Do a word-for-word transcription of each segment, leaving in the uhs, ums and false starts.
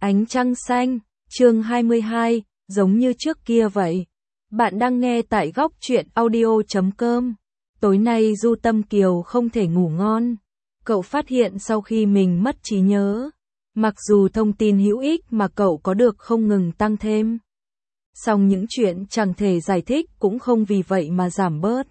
Ánh trăng xanh, chương hai mươi hai, giống như trước kia vậy. Bạn đang nghe tại góc truyện audio chấm com. Tối nay Du Tâm Kiều không thể ngủ ngon. Cậu phát hiện sau khi mình mất trí nhớ, mặc dù thông tin hữu ích mà cậu có được không ngừng tăng thêm, song những chuyện chẳng thể giải thích cũng không vì vậy mà giảm bớt.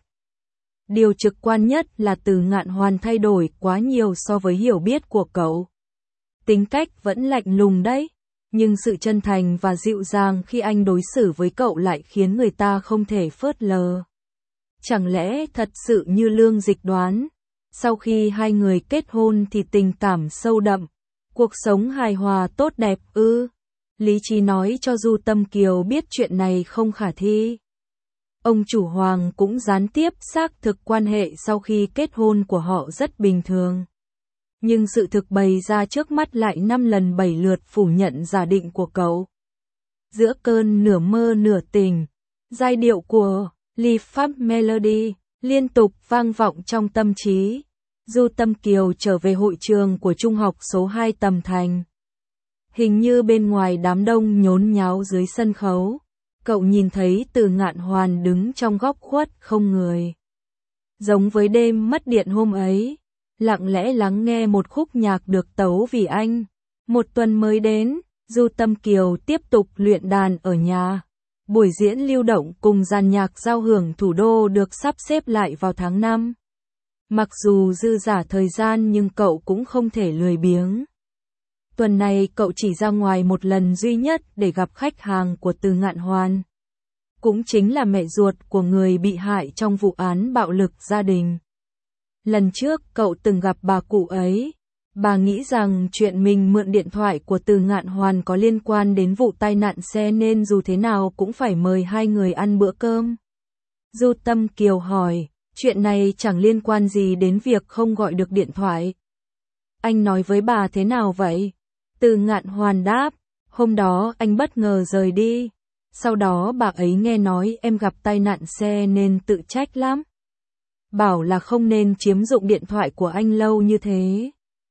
Điều trực quan nhất là Từ Ngạn Hoàn thay đổi quá nhiều so với hiểu biết của cậu. Tính cách vẫn lạnh lùng đấy, nhưng sự chân thành và dịu dàng khi anh đối xử với cậu lại khiến người ta không thể phớt lờ. Chẳng lẽ thật sự như Lương Dịch đoán, sau khi hai người kết hôn thì tình cảm sâu đậm, cuộc sống hài hòa tốt đẹp ư? Lý trí nói cho Du Tâm Kiều biết chuyện này không khả thi. Ông chủ Hoàng cũng gián tiếp xác thực quan hệ sau khi kết hôn của họ rất bình thường. Nhưng sự thực bày ra trước mắt lại năm lần bảy lượt phủ nhận giả định của cậu. Giữa cơn nửa mơ nửa tỉnh, giai điệu của Lee Pháp Melody liên tục vang vọng trong tâm trí. Du Tâm Kiều trở về hội trường của trung học số hai Tầm Thành. Hình như bên ngoài đám đông nhốn nháo dưới sân khấu, cậu nhìn thấy Từ Ngạn Hoàn đứng trong góc khuất không người. Giống với đêm mất điện hôm ấy, lặng lẽ lắng nghe một khúc nhạc được tấu vì anh. Một tuần mới đến, Du Tâm Kiều tiếp tục luyện đàn ở nhà. Buổi diễn lưu động cùng dàn nhạc giao hưởng thủ đô được sắp xếp lại vào tháng năm. Mặc dù dư dả thời gian nhưng cậu cũng không thể lười biếng. Tuần này cậu chỉ ra ngoài một lần duy nhất để gặp khách hàng của Từ Ngạn Hoàn. Cũng chính là mẹ ruột của người bị hại trong vụ án bạo lực gia đình. Lần trước cậu từng gặp bà cụ ấy, bà nghĩ rằng chuyện mình mượn điện thoại của Từ Ngạn Hoàn có liên quan đến vụ tai nạn xe nên dù thế nào cũng phải mời hai người ăn bữa cơm. Du Tâm Kiều hỏi, chuyện này chẳng liên quan gì đến việc không gọi được điện thoại. Anh nói với bà thế nào vậy? Từ Ngạn Hoàn đáp, hôm đó anh bất ngờ rời đi. Sau đó bà ấy nghe nói em gặp tai nạn xe nên tự trách lắm. Bảo là không nên chiếm dụng điện thoại của anh lâu như thế.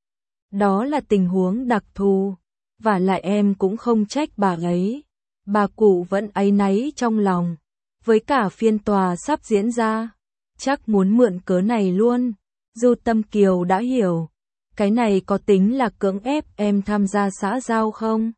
Đó là tình huống đặc thù, và lại em cũng không trách bà ấy. Bà cụ vẫn áy náy trong lòng, với cả phiên tòa sắp diễn ra, chắc muốn mượn cớ này luôn. Du Tâm Kiều đã hiểu, cái này có tính là cưỡng ép em tham gia xã giao không?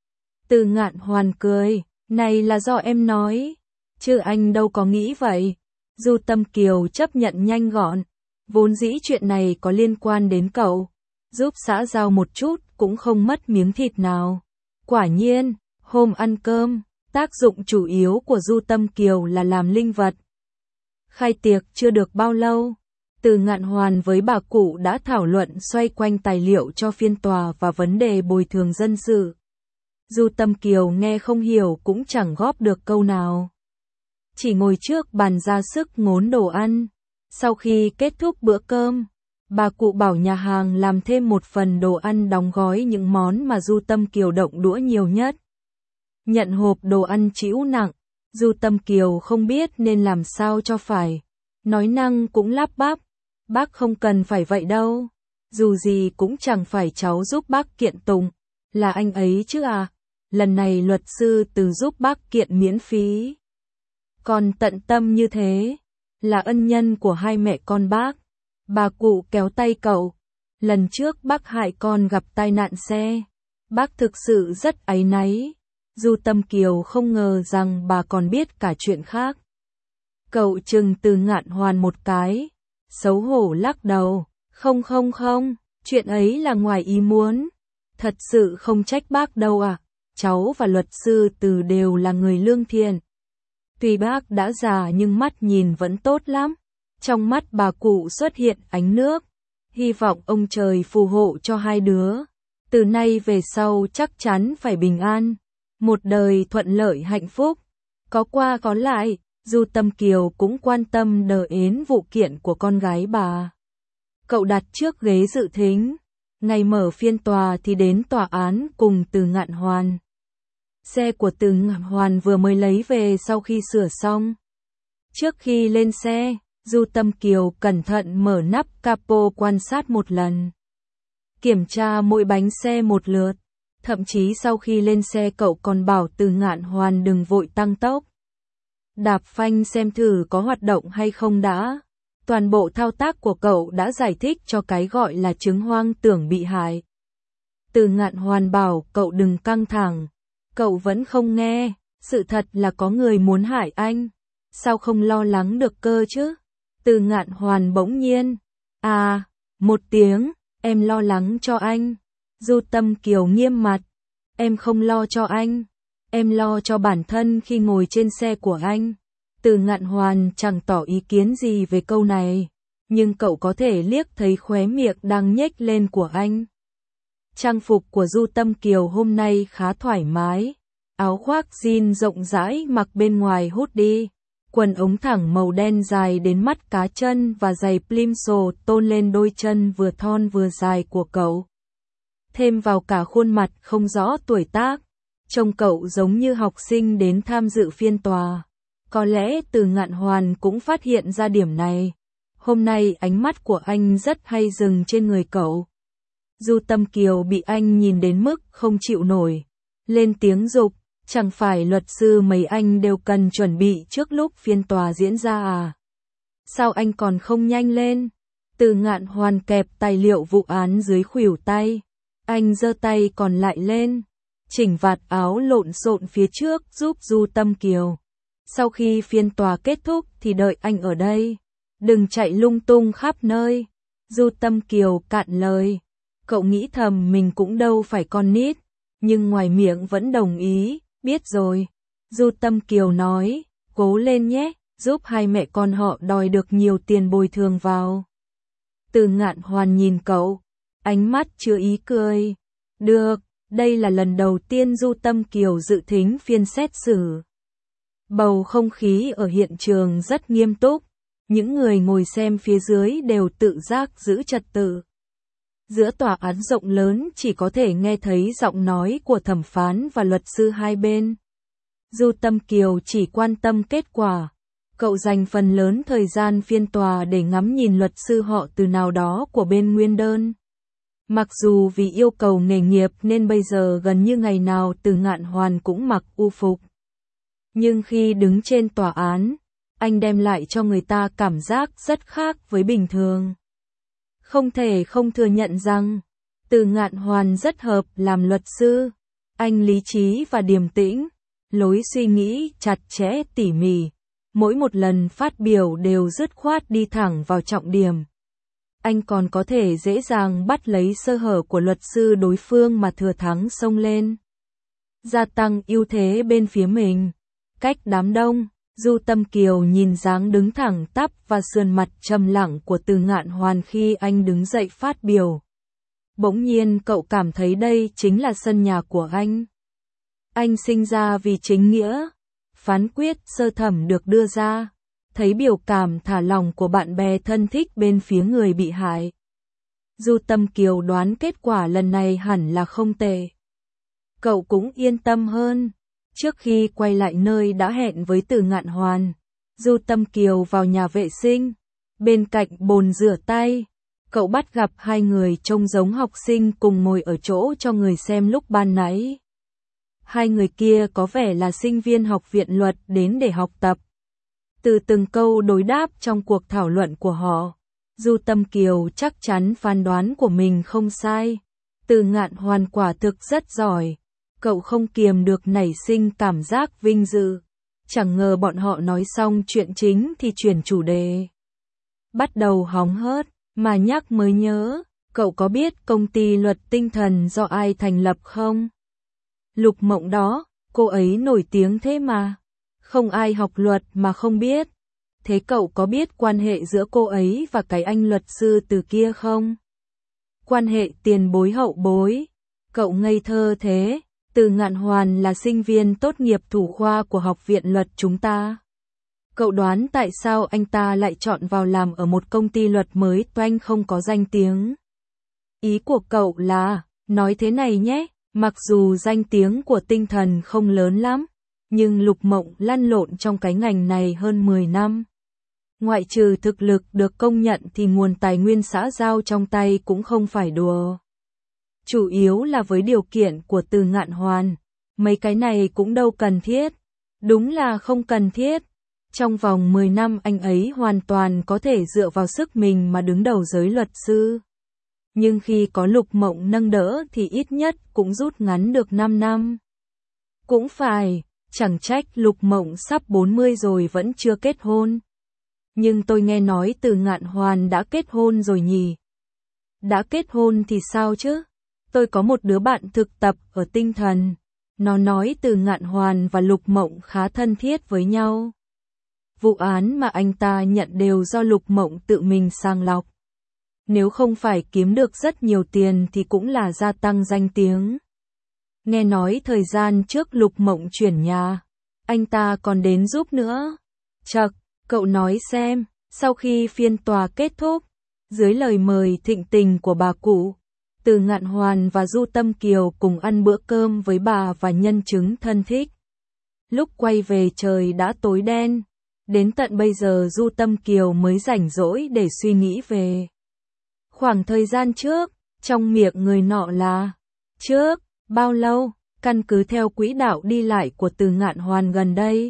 Từ Ngạn Hoàn cười, này là do em nói, chứ anh đâu có nghĩ vậy. Du Tâm Kiều chấp nhận nhanh gọn, vốn dĩ chuyện này có liên quan đến cậu, giúp xã giao một chút cũng không mất miếng thịt nào. Quả nhiên, hôm ăn cơm, tác dụng chủ yếu của Du Tâm Kiều là làm linh vật. Khai tiệc chưa được bao lâu, Từ Ngạn Hoàn với bà cụ đã thảo luận xoay quanh tài liệu cho phiên tòa và vấn đề bồi thường dân sự. Du Tâm Kiều nghe không hiểu cũng chẳng góp được câu nào. Chỉ ngồi trước bàn ra sức ngốn đồ ăn. Sau khi kết thúc bữa cơm, bà cụ bảo nhà hàng làm thêm một phần đồ ăn đóng gói những món mà Du Tâm Kiều động đũa nhiều nhất. Nhận hộp đồ ăn trĩu nặng, Du Tâm Kiều không biết nên làm sao cho phải. Nói năng cũng lắp bắp, bác không cần phải vậy đâu. Dù gì cũng chẳng phải cháu giúp bác kiện tụng, là anh ấy chứ à. Lần này luật sư Từ giúp bác kiện miễn phí. Còn tận tâm như thế, là ân nhân của hai mẹ con bác. Bà cụ kéo tay cậu. Lần trước bác hại con gặp tai nạn xe, bác thực sự rất áy náy. Du Tâm Kiều không ngờ rằng bà còn biết cả chuyện khác. Cậu chừng Từ Ngạn Hoàn một cái, xấu hổ lắc đầu. Không không không, chuyện ấy là ngoài ý muốn. Thật sự không trách bác đâu à. Cháu và luật sư Từ đều là người lương thiện. Tuy bác đã già nhưng mắt nhìn vẫn tốt lắm. Trong mắt bà cụ xuất hiện ánh nước. Hy vọng ông trời phù hộ cho hai đứa. Từ nay về sau chắc chắn phải bình an. Một đời thuận lợi hạnh phúc. Có qua có lại, Du Tâm Kiều cũng quan tâm đờ ến vụ kiện của con gái bà. Cậu đặt trước ghế dự thính. Ngày mở phiên tòa thì đến tòa án cùng Từ Ngạn Hoàn. Xe của Từ Ngạn Hoàn vừa mới lấy về sau khi sửa xong. Trước khi lên xe, Du Tâm Kiều cẩn thận mở nắp capo quan sát một lần. Kiểm tra mỗi bánh xe một lượt. Thậm chí sau khi lên xe cậu còn bảo Từ Ngạn Hoàn đừng vội tăng tốc. Đạp phanh xem thử có hoạt động hay không đã. Toàn bộ thao tác của cậu đã giải thích cho cái gọi là chứng hoang tưởng bị hại. Từ Ngạn Hoàn bảo cậu đừng căng thẳng. Cậu vẫn không nghe, sự thật là có người muốn hại anh. Sao không lo lắng được cơ chứ? Từ Ngạn Hoàn bỗng nhiên. À, một tiếng, em lo lắng cho anh. Du Tâm Kiều nghiêm mặt. Em không lo cho anh. Em lo cho bản thân khi ngồi trên xe của anh. Từ Ngạn Hoàn chẳng tỏ ý kiến gì về câu này. Nhưng cậu có thể liếc thấy khóe miệng đang nhếch lên của anh. Trang phục của Du Tâm Kiều hôm nay khá thoải mái. Áo khoác jean rộng rãi mặc bên ngoài hoodie. Quần ống thẳng màu đen dài đến mắt cá chân và giày plimsoll tôn lên đôi chân vừa thon vừa dài của cậu. Thêm vào cả khuôn mặt không rõ tuổi tác. Trông cậu giống như học sinh đến tham dự phiên tòa. Có lẽ Từ Ngạn Hoàn cũng phát hiện ra điểm này. Hôm nay ánh mắt của anh rất hay dừng trên người cậu. Du Tâm Kiều bị anh nhìn đến mức không chịu nổi. Lên tiếng giục, chẳng phải luật sư mấy anh đều cần chuẩn bị trước lúc phiên tòa diễn ra à? Sao anh còn không nhanh lên? Từ Ngạn Hoàn kẹp tài liệu vụ án dưới khuỷu tay. Anh giơ tay còn lại lên, chỉnh vạt áo lộn xộn phía trước giúp Du Tâm Kiều. Sau khi phiên tòa kết thúc thì đợi anh ở đây. Đừng chạy lung tung khắp nơi. Du Tâm Kiều cạn lời. Cậu nghĩ thầm mình cũng đâu phải con nít, nhưng ngoài miệng vẫn đồng ý, biết rồi. Du Tâm Kiều nói, cố lên nhé, giúp hai mẹ con họ đòi được nhiều tiền bồi thường vào. Từ Ngạn Hoàn nhìn cậu, ánh mắt chứa ý cười. Được, đây là lần đầu tiên Du Tâm Kiều dự thính phiên xét xử. Bầu không khí ở hiện trường rất nghiêm túc, những người ngồi xem phía dưới đều tự giác giữ trật tự. Giữa tòa án rộng lớn chỉ có thể nghe thấy giọng nói của thẩm phán và luật sư hai bên. Du Tâm Kiều chỉ quan tâm kết quả. Cậu dành phần lớn thời gian phiên tòa để ngắm nhìn luật sư họ từ nào đó của bên nguyên đơn. Mặc dù vì yêu cầu nghề nghiệp nên bây giờ gần như ngày nào Từ Ngạn Hoàn cũng mặc u phục. Nhưng khi đứng trên tòa án, anh đem lại cho người ta cảm giác rất khác với bình thường. Không thể không thừa nhận rằng, Từ Ngạn Hoàn rất hợp làm luật sư. Anh lý trí và điềm tĩnh, lối suy nghĩ chặt chẽ tỉ mỉ. Mỗi một lần phát biểu đều dứt khoát đi thẳng vào trọng điểm. Anh còn có thể dễ dàng bắt lấy sơ hở của luật sư đối phương mà thừa thắng xông lên. Gia tăng ưu thế bên phía mình. Cách đám đông, Du Tâm Kiều nhìn dáng đứng thẳng tắp và sườn mặt trầm lặng của Từ Ngạn Hoàn khi anh đứng dậy phát biểu. Bỗng nhiên cậu cảm thấy đây chính là sân nhà của anh. Anh sinh ra vì chính nghĩa. Phán quyết sơ thẩm được đưa ra. Thấy biểu cảm thả lỏng của bạn bè thân thích bên phía người bị hại. Du Tâm Kiều đoán kết quả lần này hẳn là không tệ. Cậu cũng yên tâm hơn. Trước khi quay lại nơi đã hẹn với Từ Ngạn Hoàn, Du Tâm Kiều vào nhà vệ sinh. Bên cạnh bồn rửa tay, cậu bắt gặp hai người trông giống học sinh cùng ngồi ở chỗ cho người xem lúc ban nãy. Hai người kia có vẻ là sinh viên học viện luật đến để học tập. Từ từng câu đối đáp trong cuộc thảo luận của họ, Du Tâm Kiều chắc chắn phán đoán của mình không sai. Từ Ngạn Hoàn quả thực rất giỏi. Cậu không kiềm được nảy sinh cảm giác vinh dự. Chẳng ngờ bọn họ nói xong chuyện chính thì chuyển chủ đề. Bắt đầu hóng hớt, mà nhắc mới nhớ, cậu có biết công ty luật tinh thần do ai thành lập không? Lục Mộng đó, cô ấy nổi tiếng thế mà. Không ai học luật mà không biết. Thế cậu có biết quan hệ giữa cô ấy và cái anh luật sư từ kia không? Quan hệ tiền bối hậu bối. Cậu ngây thơ thế. Từ Ngạn Hoàn là sinh viên tốt nghiệp thủ khoa của học viện luật chúng ta. Cậu đoán tại sao anh ta lại chọn vào làm ở một công ty luật mới toanh không có danh tiếng? Ý của cậu là, nói thế này nhé, mặc dù danh tiếng của tinh thần không lớn lắm, nhưng Lục Mộng lăn lộn trong cái ngành này hơn mười năm. Ngoại trừ thực lực được công nhận thì nguồn tài nguyên xã giao trong tay cũng không phải đùa. Chủ yếu là với điều kiện của Từ Ngạn Hoàn. Mấy cái này cũng đâu cần thiết. Đúng là không cần thiết. Trong vòng mười năm anh ấy hoàn toàn có thể dựa vào sức mình mà đứng đầu giới luật sư. Nhưng khi có Lục Mộng nâng đỡ thì ít nhất cũng rút ngắn được năm năm. Cũng phải, chẳng trách Lục Mộng sắp bốn mươi rồi vẫn chưa kết hôn. Nhưng tôi nghe nói Từ Ngạn Hoàn đã kết hôn rồi nhỉ? Đã kết hôn thì sao chứ? Tôi có một đứa bạn thực tập ở Tinh Thần. Nó nói Từ Ngạn Hoàn và Lục Mộng khá thân thiết với nhau. Vụ án mà anh ta nhận đều do Lục Mộng tự mình sàng lọc. Nếu không phải kiếm được rất nhiều tiền thì cũng là gia tăng danh tiếng. Nghe nói thời gian trước Lục Mộng chuyển nhà, anh ta còn đến giúp nữa. Chậc, cậu nói xem, sau khi phiên tòa kết thúc, dưới lời mời thịnh tình của bà cụ, Từ Ngạn Hoàn và Du Tâm Kiều cùng ăn bữa cơm với bà và nhân chứng thân thích. Lúc quay về trời đã tối đen, đến tận bây giờ Du Tâm Kiều mới rảnh rỗi để suy nghĩ về khoảng thời gian trước, trong miệng người nọ là trước, bao lâu, căn cứ theo quỹ đạo đi lại của Từ Ngạn Hoàn gần đây.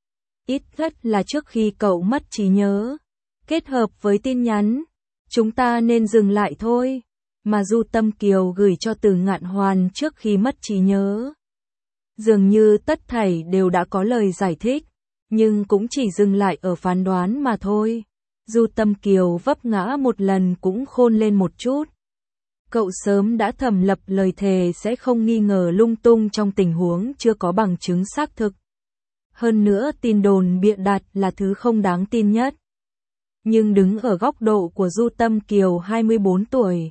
Ít nhất là trước khi cậu mất trí nhớ, kết hợp với tin nhắn, chúng ta nên dừng lại thôi, mà Du Tâm Kiều gửi cho Từ Ngạn Hoàn trước khi mất trí nhớ. Dường như tất thảy đều đã có lời giải thích, nhưng cũng chỉ dừng lại ở phán đoán mà thôi. Du Tâm Kiều vấp ngã một lần cũng khôn lên một chút. Cậu sớm đã thầm lập lời thề sẽ không nghi ngờ lung tung trong tình huống chưa có bằng chứng xác thực. Hơn nữa tin đồn bịa đặt là thứ không đáng tin nhất. Nhưng đứng ở góc độ của Du Tâm Kiều hai mươi bốn tuổi,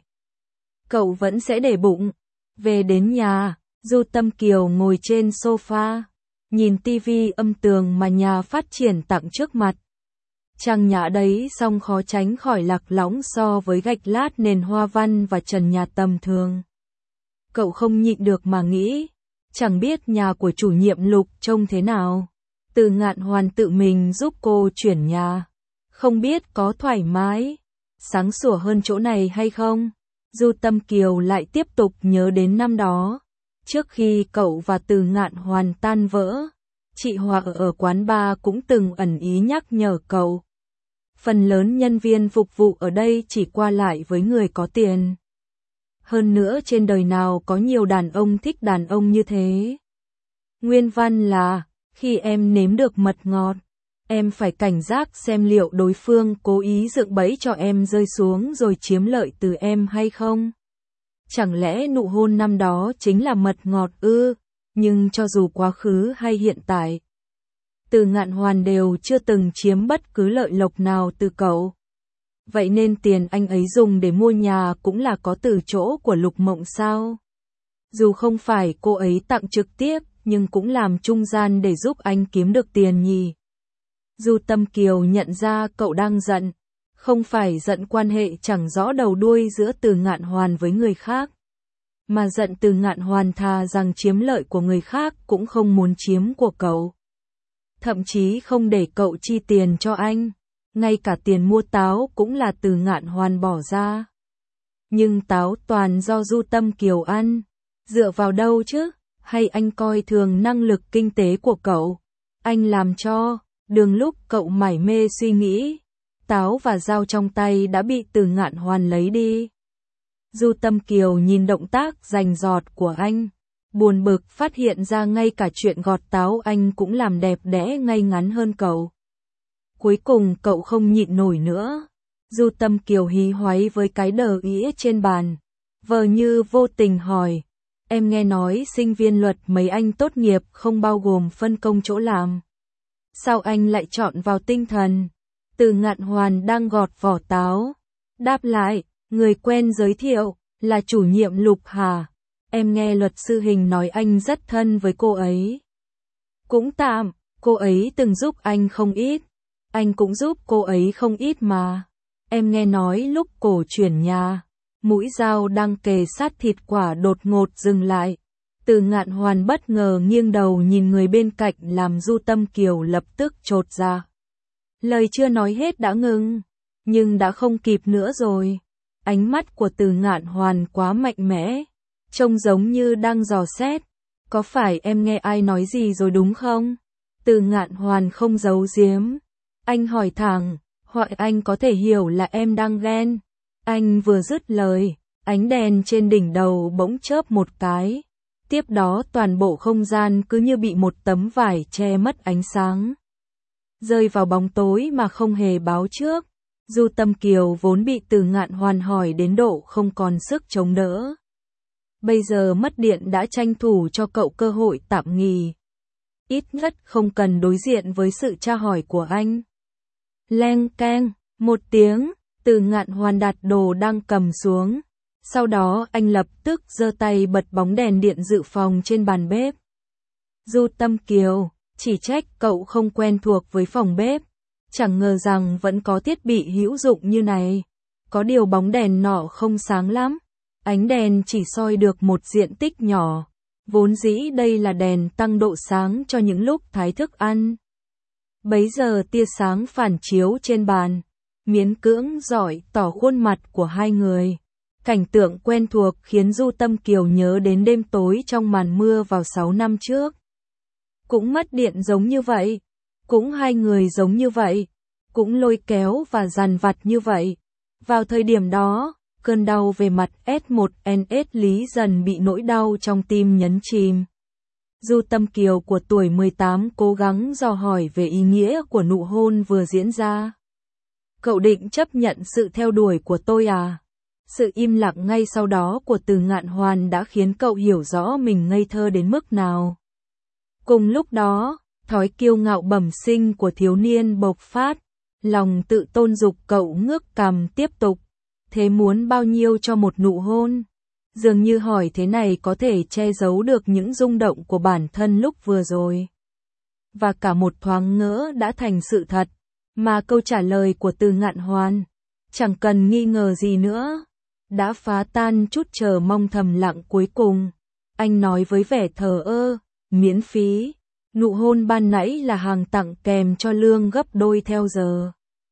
cậu vẫn sẽ để bụng. Về đến nhà, Du Tâm Kiều ngồi trên sofa, nhìn tivi âm tường mà nhà phát triển tặng trước mặt. Trang nhã đấy song khó tránh khỏi lạc lõng so với gạch lát nền hoa văn và trần nhà tầm thường. Cậu không nhịn được mà nghĩ, chẳng biết nhà của chủ nhiệm Lục trông thế nào. Từ Ngạn Hoàn tự mình giúp cô chuyển nhà, không biết có thoải mái, sáng sủa hơn chỗ này hay không. Du Tâm Kiều lại tiếp tục nhớ đến năm đó, trước khi cậu và Từ Ngạn Hoàn tan vỡ, chị Hòa ở quán bar cũng từng ẩn ý nhắc nhở cậu. Phần lớn nhân viên phục vụ ở đây chỉ qua lại với người có tiền. Hơn nữa trên đời nào có nhiều đàn ông thích đàn ông như thế. Nguyên văn là, khi em nếm được mật ngọt, em phải cảnh giác xem liệu đối phương cố ý dựng bẫy cho em rơi xuống rồi chiếm lợi từ em hay không. Chẳng lẽ nụ hôn năm đó chính là mật ngọt ư? Nhưng cho dù quá khứ hay hiện tại, Từ Ngạn Hoàn đều chưa từng chiếm bất cứ lợi lộc nào từ cậu. Vậy nên tiền anh ấy dùng để mua nhà cũng là có từ chỗ của Lục Mộng sao? Dù không phải cô ấy tặng trực tiếp, nhưng cũng làm trung gian để giúp anh kiếm được tiền nhỉ. Du Tâm Kiều nhận ra cậu đang giận, không phải giận quan hệ chẳng rõ đầu đuôi giữa Từ Ngạn Hoàn với người khác, mà giận Từ Ngạn Hoàn thà rằng chiếm lợi của người khác cũng không muốn chiếm của cậu. Thậm chí không để cậu chi tiền cho anh, ngay cả tiền mua táo cũng là Từ Ngạn Hoàn bỏ ra. Nhưng táo toàn do Du Tâm Kiều ăn, dựa vào đâu chứ? Hay anh coi thường năng lực kinh tế của cậu? Anh làm cho, đường lúc cậu mải mê suy nghĩ, táo và dao trong tay đã bị Từ Ngạn Hoàn lấy đi. Du Tâm Kiều nhìn động tác rành rọt của anh, buồn bực phát hiện ra ngay cả chuyện gọt táo anh cũng làm đẹp đẽ ngay ngắn hơn cậu. Cuối cùng cậu không nhịn nổi nữa. Du Tâm Kiều hí hoáy với cái đờ ĩa trên bàn, vờ như vô tình hỏi, em nghe nói sinh viên luật mấy anh tốt nghiệp không bao gồm phân công chỗ làm. Sao anh lại chọn vào Tinh Thần? Từ Ngạn Hoàn đang gọt vỏ táo, đáp lại, người quen giới thiệu, là chủ nhiệm Lục Hà. Em nghe luật sư Hình nói anh rất thân với cô ấy. Cũng tạm, cô ấy từng giúp anh không ít. Anh cũng giúp cô ấy không ít mà. Em nghe nói lúc cổ chuyển nhà, mũi dao đang kề sát thịt quả đột ngột dừng lại. Từ Ngạn Hoàn bất ngờ nghiêng đầu nhìn người bên cạnh làm Du Tâm Kiều lập tức chột ra. Lời chưa nói hết đã ngừng, nhưng đã không kịp nữa rồi. Ánh mắt của Từ Ngạn Hoàn quá mạnh mẽ, trông giống như đang dò xét. Có phải em nghe ai nói gì rồi đúng không? Từ Ngạn Hoàn không giấu giếm. Anh hỏi thẳng, hoặc anh có thể hiểu là em đang ghen. Anh vừa dứt lời, ánh đèn trên đỉnh đầu bỗng chớp một cái. Tiếp đó toàn bộ không gian cứ như bị một tấm vải che mất ánh sáng. Rơi vào bóng tối mà không hề báo trước. Du Tâm Kiều vốn bị Từ Ngạn Hoàn hỏi đến độ không còn sức chống đỡ. Bây giờ mất điện đã tranh thủ cho cậu cơ hội tạm nghỉ. Ít nhất không cần đối diện với sự tra hỏi của anh. Leng keng, một tiếng, Từ Ngạn Hoàn đặt đồ đang cầm xuống. Sau đó anh lập tức giơ tay bật bóng đèn điện dự phòng trên bàn bếp. Du Tâm Kiều, chỉ trách cậu không quen thuộc với phòng bếp. Chẳng ngờ rằng vẫn có thiết bị hữu dụng như này. Có điều bóng đèn nọ không sáng lắm. Ánh đèn chỉ soi được một diện tích nhỏ. Vốn dĩ đây là đèn tăng độ sáng cho những lúc thái thức ăn. Bấy giờ tia sáng phản chiếu trên bàn. Miễn cưỡng rọi tỏ khuôn mặt của hai người. Cảnh tượng quen thuộc khiến Du Tâm Kiều nhớ đến đêm tối trong màn mưa vào sáu năm trước. Cũng mất điện giống như vậy. Cũng hai người giống như vậy. Cũng lôi kéo và dằn vặt như vậy. Vào thời điểm đó, cơn đau về mặt S một N S Lý dần bị nỗi đau trong tim nhấn chìm. Du Tâm Kiều của tuổi mười tám cố gắng dò hỏi về ý nghĩa của nụ hôn vừa diễn ra. Cậu định chấp nhận sự theo đuổi của tôi à? Sự im lặng ngay sau đó của Từ Ngạn Hoàn đã khiến cậu hiểu rõ mình ngây thơ đến mức nào. Cùng lúc đó, thói kiêu ngạo bẩm sinh của thiếu niên bộc phát, lòng tự tôn dục cậu ngước cằm tiếp tục. Thế muốn bao nhiêu cho một nụ hôn? Dường như hỏi thế này có thể che giấu được những rung động của bản thân lúc vừa rồi. Và cả một thoáng ngỡ đã thành sự thật, mà câu trả lời của Từ Ngạn Hoàn, chẳng cần nghi ngờ gì nữa, đã phá tan chút chờ mong thầm lặng cuối cùng. Anh nói với vẻ thờ ơ, miễn phí, nụ hôn ban nãy là hàng tặng kèm cho lương gấp đôi theo giờ.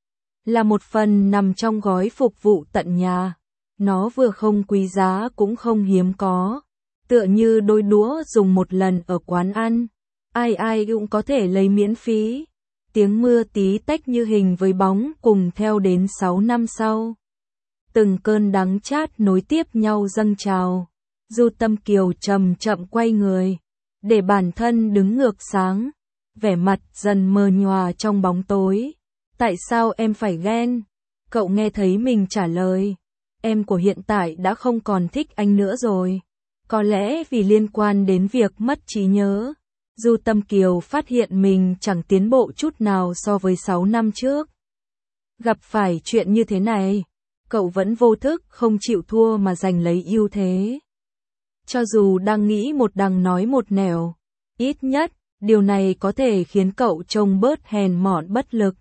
Là một phần nằm trong gói phục vụ tận nhà. Nó vừa không quý giá cũng không hiếm có. Tựa như đôi đũa dùng một lần ở quán ăn. Ai ai cũng có thể lấy miễn phí. Tiếng mưa tí tách như hình với bóng cùng theo đến sáu năm sau. Từng cơn đắng chát nối tiếp nhau dâng trào. Du Tâm Kiều chậm chậm quay người. Để bản thân đứng ngược sáng. Vẻ mặt dần mờ nhòa trong bóng tối. Tại sao em phải ghen? Cậu nghe thấy mình trả lời. Em của hiện tại đã không còn thích anh nữa rồi. Có lẽ vì liên quan đến việc mất trí nhớ. Du Tâm Kiều phát hiện mình chẳng tiến bộ chút nào so với sáu năm trước. Gặp phải chuyện như thế này, cậu vẫn vô thức không chịu thua mà giành lấy ưu thế. Cho dù đang nghĩ một đằng nói một nẻo, ít nhất, điều này có thể khiến cậu trông bớt hèn mọn bất lực.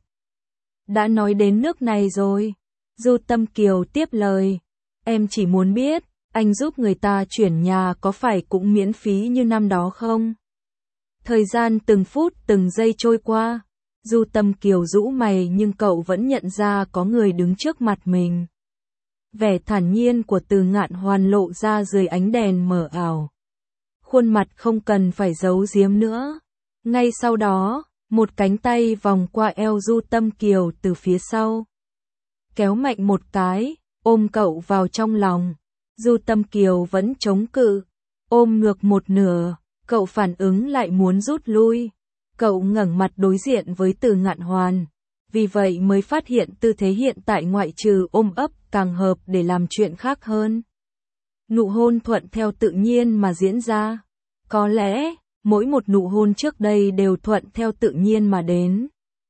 Đã nói đến nước này rồi. Du Tâm Kiều tiếp lời. Em chỉ muốn biết, anh giúp người ta chuyển nhà có phải cũng miễn phí như năm đó không? Thời gian từng phút từng giây trôi qua. Du Tâm Kiều rũ mày nhưng cậu vẫn nhận ra có người đứng trước mặt mình. Vẻ thản nhiên của Từ Ngạn Hoàn lộ ra dưới ánh đèn mờ ảo. Khuôn mặt không cần phải giấu giếm nữa. Ngay sau đó, một cánh tay vòng qua eo Du Tâm Kiều từ phía sau. Kéo mạnh một cái, ôm cậu vào trong lòng. Du Tâm Kiều vẫn chống cự. Ôm ngược một nửa, cậu phản ứng lại muốn rút lui. Cậu ngẩng mặt đối diện với Từ Ngạn Hoàn. Vì vậy mới phát hiện tư thế hiện tại ngoại trừ ôm ấp càng hợp để làm chuyện khác hơn. Nụ hôn thuận theo tự nhiên mà diễn ra. Có lẽ, mỗi một nụ hôn trước đây đều thuận theo tự nhiên mà đến.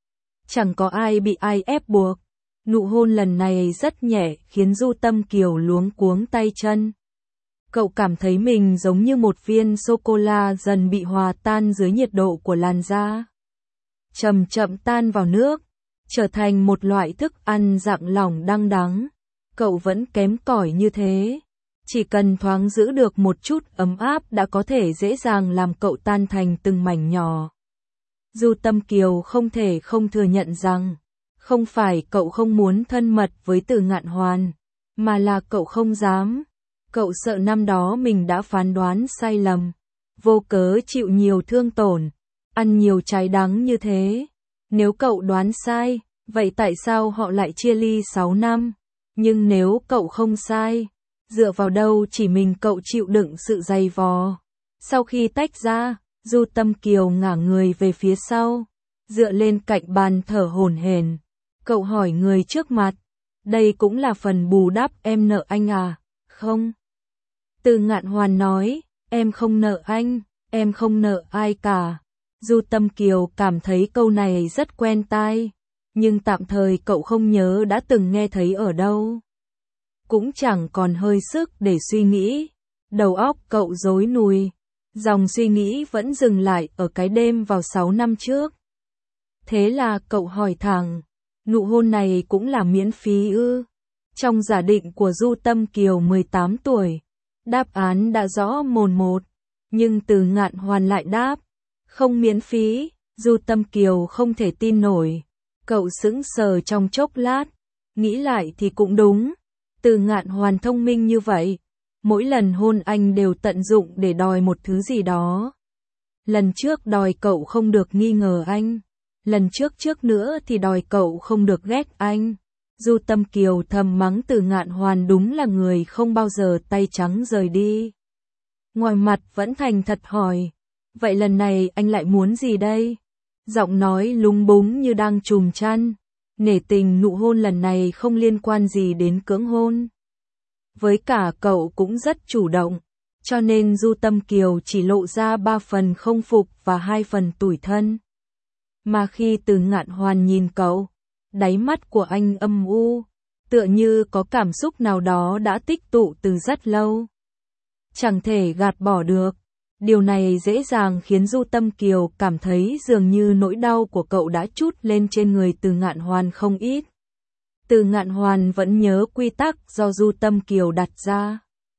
Chẳng có ai bị ai ép buộc. Nụ hôn lần này rất nhẹ khiến Du Tâm Kiều luống cuống tay chân. Cậu cảm thấy mình giống như một viên sô-cô-la dần bị hòa tan dưới nhiệt độ của làn da. Chậm chậm tan vào nước, trở thành một loại thức ăn dạng lỏng đăng đắng. Cậu vẫn kém cỏi như thế. Chỉ cần thoáng giữ được một chút ấm áp đã có thể dễ dàng làm cậu tan thành từng mảnh nhỏ. Du Tâm Kiều không thể không thừa nhận rằng, không phải cậu không muốn thân mật với Từ Ngạn Hoàn, mà là cậu không dám. Cậu sợ năm đó mình đã phán đoán sai lầm, vô cớ chịu nhiều thương tổn, ăn nhiều trái đắng như thế. Nếu cậu đoán sai, vậy tại sao họ lại chia ly sáu năm? Nhưng nếu cậu không sai, dựa vào đâu chỉ mình cậu chịu đựng sự dày vò? Sau khi tách ra, Du Tâm Kiều ngả người về phía sau, dựa lên cạnh bàn thở hổn hển. Cậu hỏi người trước mặt, đây cũng là phần bù đắp em nợ anh à? Không. Từ Ngạn Hoàn nói, em không nợ anh, em không nợ ai cả. Du Tâm Kiều cảm thấy câu này rất quen tai, nhưng tạm thời cậu không nhớ đã từng nghe thấy ở đâu. Cũng chẳng còn hơi sức để suy nghĩ, đầu óc cậu rối nùi, dòng suy nghĩ vẫn dừng lại ở cái đêm vào sáu năm trước. Thế là cậu hỏi thẳng, nụ hôn này cũng là miễn phí ư? Trong giả định của Du Tâm Kiều mười tám tuổi, đáp án đã rõ mồn một, nhưng Từ Ngạn Hoàn lại đáp, không miễn phí. Du Tâm Kiều không thể tin nổi, cậu sững sờ trong chốc lát, nghĩ lại thì cũng đúng, Từ Ngạn Hoàn thông minh như vậy, mỗi lần hôn anh đều tận dụng để đòi một thứ gì đó. Lần trước đòi cậu không được nghi ngờ anh, lần trước trước nữa thì đòi cậu không được ghét anh. Du Tâm Kiều thầm mắng Từ Ngạn Hoàn đúng là người không bao giờ tay trắng rời đi. Ngoài mặt vẫn thành thật hỏi, vậy lần này anh lại muốn gì đây? Giọng nói lúng búng như đang trùm chăn, nể tình nụ hôn lần này không liên quan gì đến cưỡng hôn. Với cả cậu cũng rất chủ động, cho nên Du Tâm Kiều chỉ lộ ra ba phần không phục và hai phần tủi thân. Mà khi Từ Ngạn Hoàn nhìn cậu, đáy mắt của anh âm u, tựa như có cảm xúc nào đó đã tích tụ từ rất lâu. Chẳng thể gạt bỏ được. Điều này dễ dàng khiến Du Tâm Kiều cảm thấy dường như nỗi đau của cậu đã trút lên trên người Từ Ngạn Hoàn không ít. Từ Ngạn Hoàn vẫn nhớ quy tắc do Du Tâm Kiều đặt ra.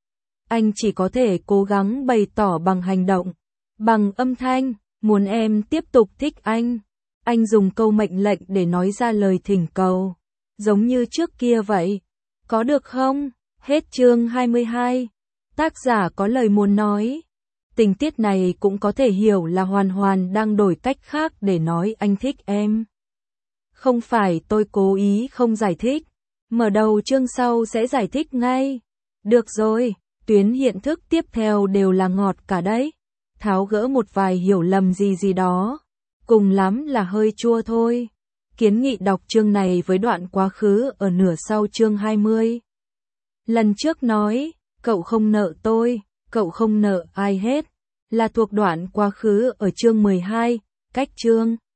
Anh chỉ có thể cố gắng bày tỏ bằng hành động, bằng âm thanh, muốn em tiếp tục thích anh. Anh dùng câu mệnh lệnh để nói ra lời thỉnh cầu, giống như trước kia vậy. Có được không? Hết chương hai mươi hai. Tác giả có lời muốn nói. Tình tiết này cũng có thể hiểu là Hoàn Hoàn đang đổi cách khác để nói anh thích em. Không phải tôi cố ý không giải thích. Mở đầu chương sau sẽ giải thích ngay. Được rồi, tuyến hiện thức tiếp theo đều là ngọt cả đấy. Tháo gỡ một vài hiểu lầm gì gì đó. Cùng lắm là hơi chua thôi. Kiến nghị đọc chương này với đoạn quá khứ ở nửa sau chương hai mươi. Lần trước nói, cậu không nợ tôi, cậu không nợ ai hết, là thuộc đoạn quá khứ ở chương mười hai, cách chương.